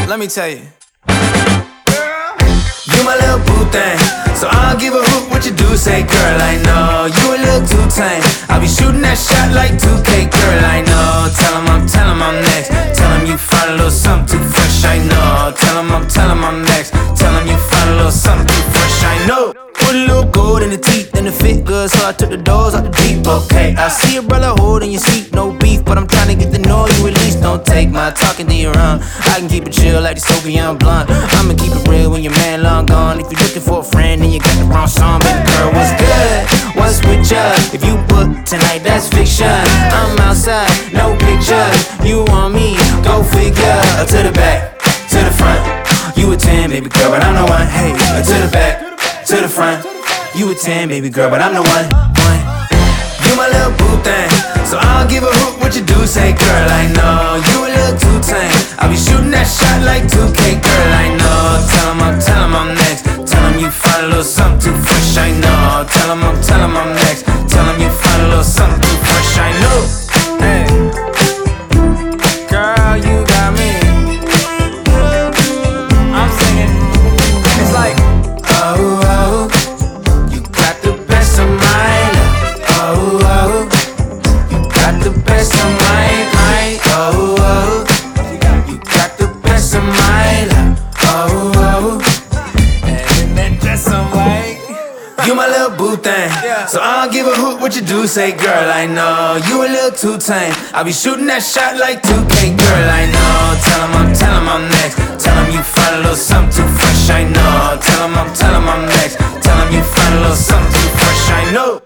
Let me tell you. You my little boo thing, so I don't give a hoot what you do. Say, girl, I know you a little too tame. I'll be shooting that shot like 2K, girl, I know. Tell him I'm next. Tell him you find a little something too fresh, I know. Tell him I'm next. Tell him you find a little something too fresh, I know. Put a little gold in the teeth and it fit good, so I took the doors out the Jeep. Okay, I see a brother holding your seat, no beef, but I'm trying to get to know you at least. Don't take my talking to your own. I can keep it chill like the Soviet blunt. I'ma keep it real when your man long gone. If you're looking for a friend, then you got the wrong song. Baby girl, what's good? What's with ya? If you book tonight, that's fiction. I'm outside, no pictures. You want me? Go figure. To the back, to the front. You a 10, baby girl, but I'm the one. Hey, to the back, to the front. You a 10, baby girl, but I'm the one. You my little boo thing, so I don't give a hoot what you do. Say, girl, I know you a little too tame. I'll be shooting that shot like 2K, girl, I know. Tell him I'm next. Tell him you find a little something too fresh, I know. Tell him I'm next. Tell him you find a little something too fresh, I know. Hey, girl, you got me. I'm singing. It's like, oh, oh, you got the best of mine. Oh, oh, you got the best of mine. Oh, oh, you got the best of mine. Oh, oh, and that dress on white. You my little boo thing, so I don't give a hoot what you do. Say, girl, I know you a little too tame. I'll be shooting that shot like 2K, girl, I know. Tell him I'm next. Tell him you find a little something too fresh, I know. Tell him I'm next. Tell him you find a little something too fresh, I know.